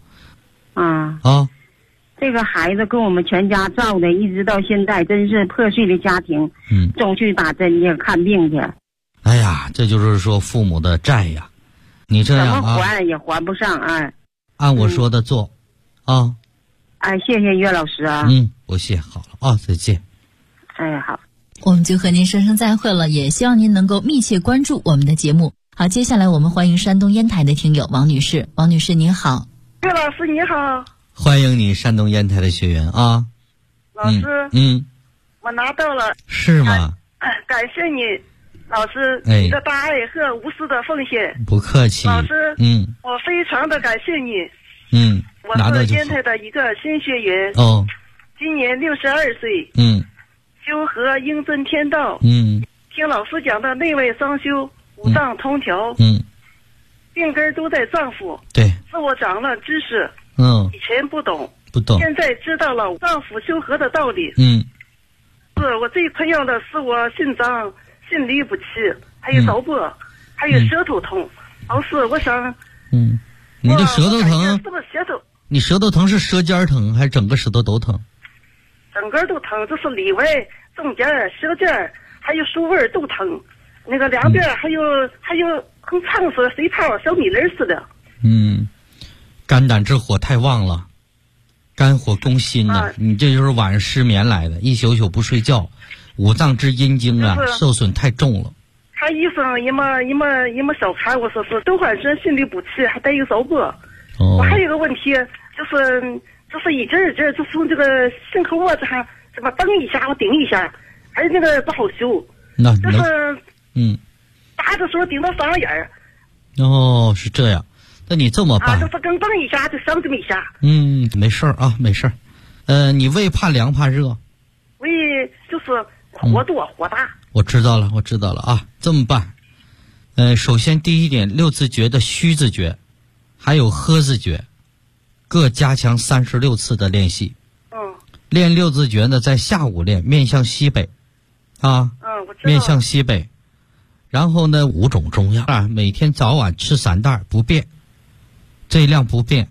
这个孩子跟我们全家照的，一直到现在，真是破碎的家庭。总去打针去看病去。 哎呀，这就是说父母的债呀！你这样怎么还也还不上按我说的做谢谢岳老师不谢，好了再见。 好， 我们就和您说声再会了，也希望您能够密切关注我们的节目。好，接下来我们欢迎山东烟台的听友王女士。王女士您好。 岳老师你好。 欢迎你，山东烟台的学员老师我拿到了。 是吗？ 感谢你老师你的大爱和无私的奉献。 不客气。 老师我非常的感谢你。我是烟台的一个新学员今年62岁修和应遵天道听老师讲的内外双修，五脏同调病根都在脏腑。 对， 自我长了知识以前不懂现在知道了脏腑修和的道理。是我最困扰的是我心脏心律不齐，还有手部还有舌头痛。老师我想你的舌头疼是不是舌头？ 你舌头疼是舌尖疼还是整个舌头都疼？ 整个都疼，就是里外中间舌尖还有书味都疼，那个两边还有跟烫死水泡小米粒似的。 肝胆之火太旺了，肝火攻心你这就是晚上失眠来的，一宿宿不睡觉，五脏之阴经受损太重了。 他医生也没小看我，说是都换身心律不齐，还带有手部。我还有个问题，就是一阵就从这个心口窝子上怎么蹬一下我顶一下，还有那个不好修。就是打的时候顶到嗓眼儿。 是这样。那你这么办就是跟蹬一下就伤这么一下。 没事儿没事儿。你胃怕凉怕热？ 胃就是火多火大。 我知道了这么办。首先第一点，6字诀的虚字诀还有呵字诀各加强36次的练习。练6字诀呢在下午练，面向西北我知道面向西北。然后呢5种中药每天早晚吃3袋不变，这量不变。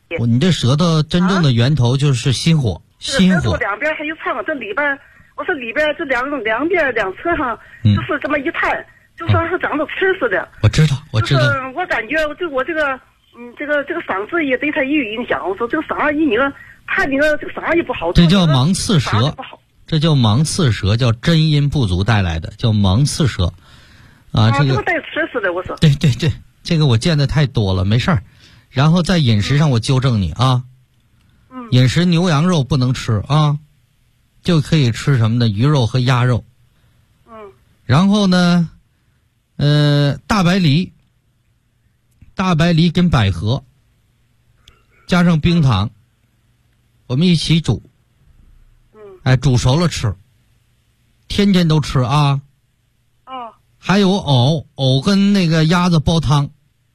你这舌头真正的源头就是心火，心火。 舌头两边还有烫，这里边我说里边这两边两侧上就是这么一探，就像是长着刺似的。 我知道。就是我感觉我这个嗓子也对它也有影响。我说这个嗓音你个怕你个这个嗓也不好。 这叫芒刺舌，这叫芒刺舌，叫真阴不足带来的，叫芒刺舌。这个带刺似的，我说。 对，这个我见的太多了，没事儿。然后在饮食上我纠正你啊，饮食牛羊肉不能吃啊，就可以吃什么呢？鱼肉和鸭肉。然后呢，大白梨跟百合加上冰糖，我们一起煮。煮熟了吃，天天都吃啊。还有藕跟那个鸭子煲汤，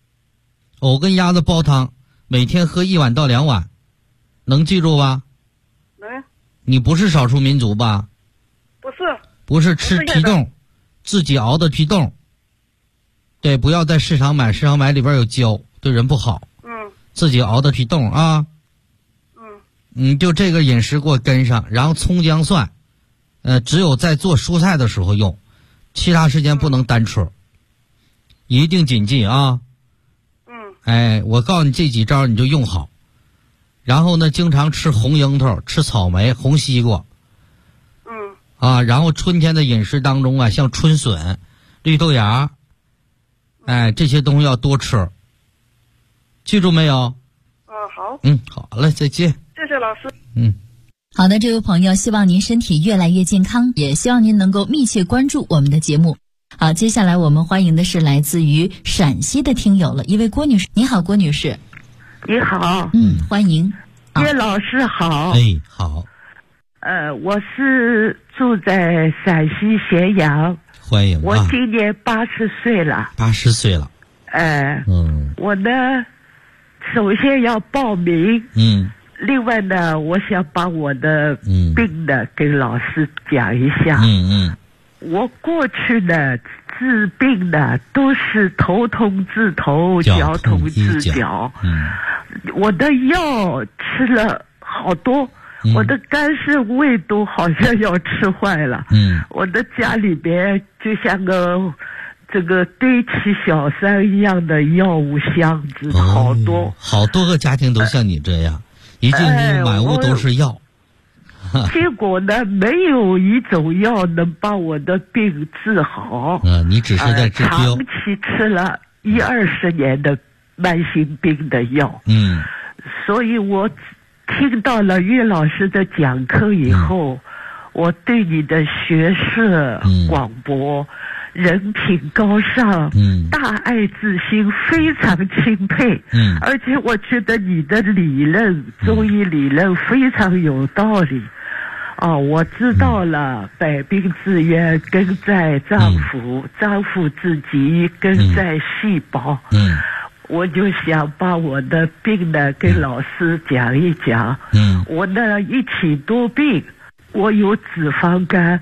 每天喝1碗到2碗，能记住吧？ 能。你不是少数民族吧？不是吃皮冻，自己熬的皮冻。对，不要在市场买，市场买里边有胶，对人不好。自己熬的皮冻啊。就这个饮食给我跟上，然后葱姜蒜，只有在做蔬菜的时候用，其他时间不能单吃，一定谨记啊。我告诉你这几招你就用好。然后呢，经常吃红樱桃，吃草莓，红西瓜。然后春天的饮食当中啊，像春笋、绿豆芽，这些东西要多吃。记住没有？ 好。 好嘞，再见。 谢谢老师。 好的，这位朋友，希望您身体越来越健康，也希望您能够密切关注我们的节目。好，接下来我们欢迎的是来自于陕西的听友了，一位郭女士。你好，郭女士。 你好。 欢迎。 叶老师好。 好。 我是住在陕西咸阳。 欢迎。 我今年80岁了。 80岁了。 我呢，首先要报名。另外呢，我想把我的病呢跟老师讲一下。我过去呢治病呢都是头痛治头，脚痛治脚。我的药吃了好多，我的肝肾胃都好像要吃坏了。我的家里边就像个这个堆起小山一样的药物箱子，好多个家庭都像你这样。一进屋满屋都是药。 结果呢，没有一种药能把我的病治好。 你只是在治标。 长期吃了10-20年的慢性病的药。所以我听到了岳老师的讲课以后，我对你的学识广博，人品高尚，大爱之心非常钦佩。而且我觉得你的理论，中医理论非常有道理。我知道了，百病之源根在脏腑，脏腑之疾根在细胞。我就想把我的病呢跟老师讲一讲。我呢一起多病，我有脂肪肝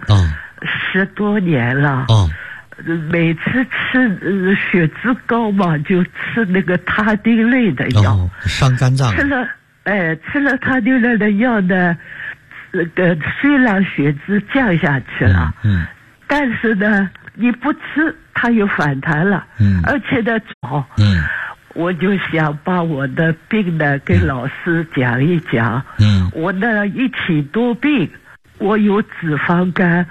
，10多年了。每次吃血脂高嘛，就吃那个他汀类的药， 伤肝脏。 吃了他汀类的药呢，虽然血脂降下去了，但是呢，你不吃它又反弹了，而且呢，我就想把我的病呢跟老师讲一讲。我呢一起多病，我有脂肪肝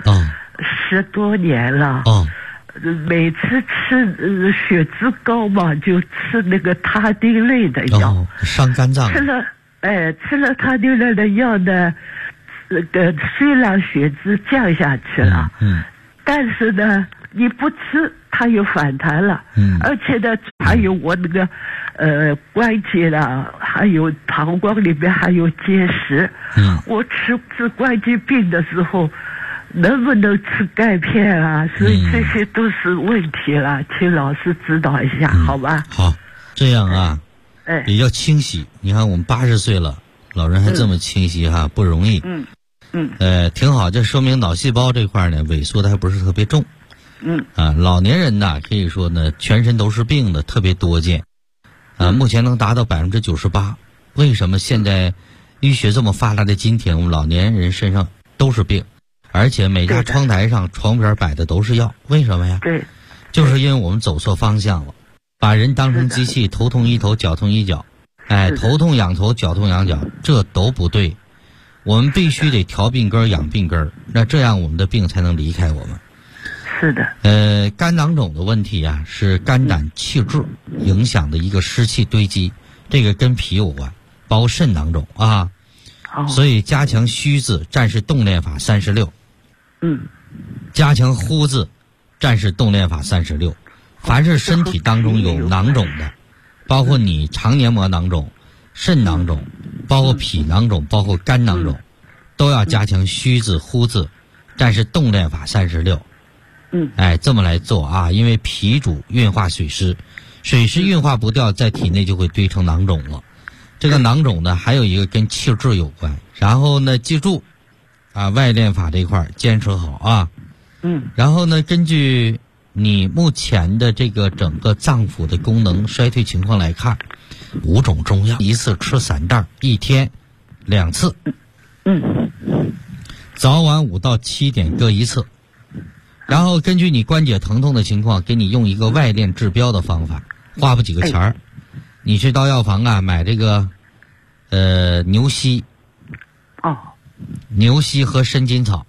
，10多年了。每次吃血脂高嘛，就吃那个他汀类的药， 伤肝脏。 吃了他汀类的药呢，虽然血脂降下去了，但是呢，你不吃它又反弹了，而且呢，还有我那个关节了，还有膀胱里面还有结石。我治关节病的时候，能不能吃钙片啊？所以这些都是问题了，请老师指导一下，好吧？ 好，这样啊，比较清晰。你看我们80岁了，老人还这么清晰哈，不容易。挺好，这说明脑细胞这块呢萎缩的还不是特别重。老年人呢，可以说呢，全身都是病的特别多见。目前能达到98%，不为什么现在医学这么发达的今天，我们老年人身上都是病，而且每家窗台上床边摆的都是药？为什么呀？ 对， 就是因为我们走错方向了，把人当成机器，头痛医头，脚痛医脚。头痛养头，脚痛养脚，这都不对。我们必须得调病根养病根，那这样我们的病才能离开我们。 是的。 肝囊肿的问题啊，是肝胆气滞影响的一个湿气堆积，这个跟脾有关，包括肾囊肿啊。所以加强虚字，战士动练法36。加强呼字，战士动练法36。凡是身体当中有囊肿的，包括你肠黏膜囊肿、肾囊肿，包括脾囊肿，包括肝囊肿，都要加强虚字、呼字，战士动练法36。这么来做啊，因为脾主运化水湿，水湿运化不掉，在体内就会堆成囊肿了。这个囊肿呢，还有一个跟气滞有关。然后呢，记住啊，外练法这块坚持好啊。然后呢，根据你目前的这个整个脏腑的功能衰退情况来看，5种中药一次吃3袋，1天2次。早晚5到7点各1次。然后根据你关节疼痛的情况，给你用一个外练治标的方法，花不几个钱儿。你去到药房啊，买这个牛膝。牛膝和参筋草。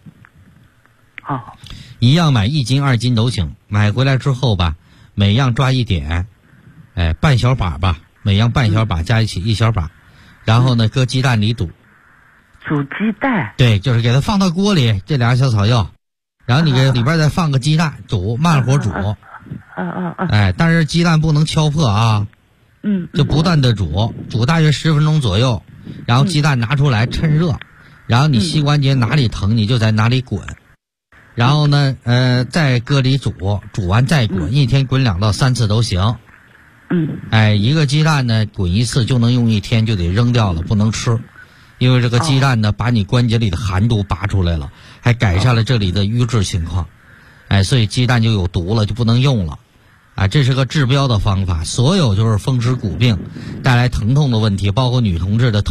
一样买1斤2斤都行。买回来之后吧，每样抓1点，半小把吧，每样半小把加一起1小把，然后呢搁鸡蛋里煮。 煮鸡蛋？ 对，就是给它放到锅里，这2个小草药。然后你给里边再放个鸡蛋，煮，慢火煮。但是鸡蛋不能敲破啊。就不断的煮大约10分钟左右，然后鸡蛋拿出来趁热，然后你膝关节哪里疼你就在哪里滚，然后呢再搁里煮完再滚，1天滚2到3次都行。一个鸡蛋呢滚1次就能用1天，就得扔掉了，不能吃。因为这个鸡蛋呢把你关节里的寒毒拔出来了，还改善了这里的瘀滞情况。所以鸡蛋就有毒了，就不能用了。这是个治标的方法，所有就是风湿骨病带来疼痛的问题，包括女同志的